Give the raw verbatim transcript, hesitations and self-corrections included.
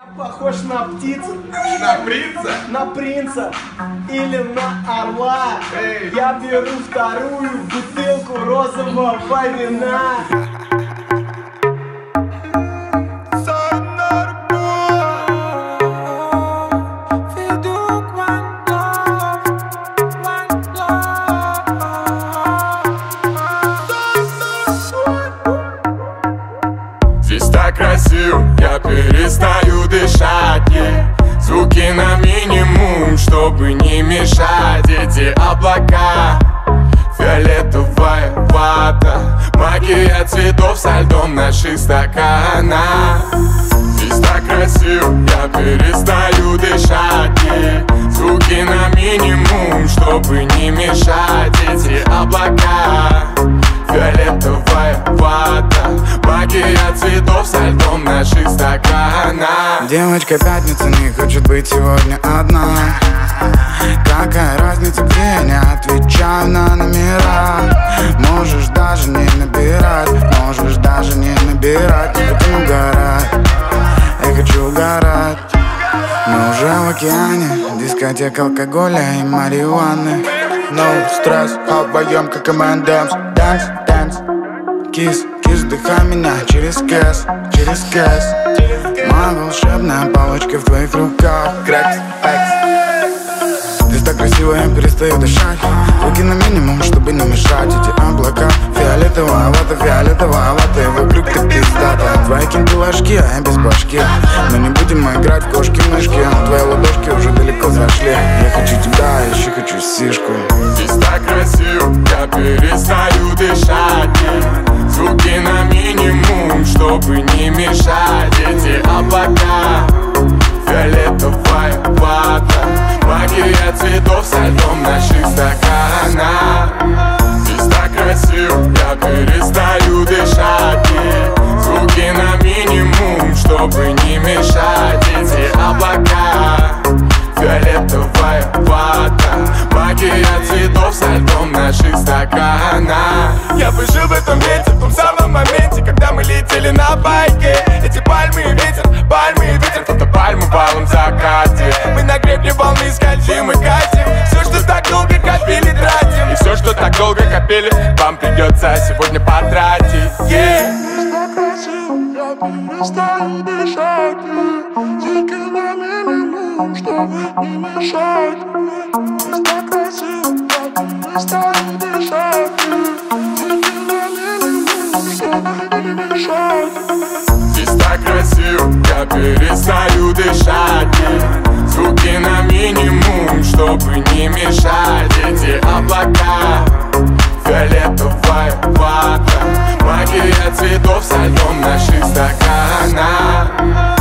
Похож на птицу. На принца? На принца. Или на орла. Эй. Я беру вторую бутылку розового вина. Здесь так красиво, я перестаю дышать, yeah. Звуки на минимум, чтобы не мешать. Эти облака, фиолетовая вата, магия цветов со льдом наших стаканах. Здесь так красиво, я перестаю дышать, yeah. Звуки на минимум, чтобы не мешать. Эти облака, фиолетовая вата, магия цветов со льдом наших стаканах. Девочка пятница не хочет быть сегодня одна. Какая разница, где я не отвечаю на номера. Можешь даже не набирать, можешь даже не набирать. Я хочу угорать, я хочу угорать. Мы уже в океане, дискотека алкоголя и марихуаны. No стресс, а вдвоем как эм энд эмс. Dance, dance, кис, кис, вдыхай меня через кэс, через кэс. Моя волшебная палочка в твоих руках. Крэкс, экс. Здесь так красиво, я перестаю дышать. Звуки на минимум, чтобы не мешать. Эти облака, фиолетовая вата, фиолетовая вата. И вокруг ты пиздата. Твои кинты ложки, а я без башки. Но не будем играть в кошки-мышки. Твои ладошки уже далеко зашли. Я хочу тебя, я еще хочу сишку. Здесь так красиво, я перестаю дышать, yeah. Звуки на минимум, чтобы не мешать. Эти облака, фиолетовая вата, магия цветов со льдом наших стаканах. Здесь так красиво, я перестаю дышать, yeah. Звуки на минимум, чтобы не мешать. Эти облака, фиолетовая вата, магия цветов со льдом наших стаканах. Я бы жил в этом месте, в том самом моменте, когда мы летели на байке. Эти пальмы и ветер, пальмы и ветер, фотопальмы в алом закате. Мы на гребне волны скользим и катим. Все, что так долго копили, тратим. И все, что так долго копили, вам придется сегодня потратить, yeah. Я перестаю дышать, звуки на минимум, чтобы не мешать. Здесь так красиво, я перестаю дышать, звуки на минимум, чтобы не мешать. Здесь так красиво, я перестаю дышать, yeah. Звуки на минимум, чтобы не мешать. Эти облака, фиолетовая вата, магия цветов со льдом наших стаканах.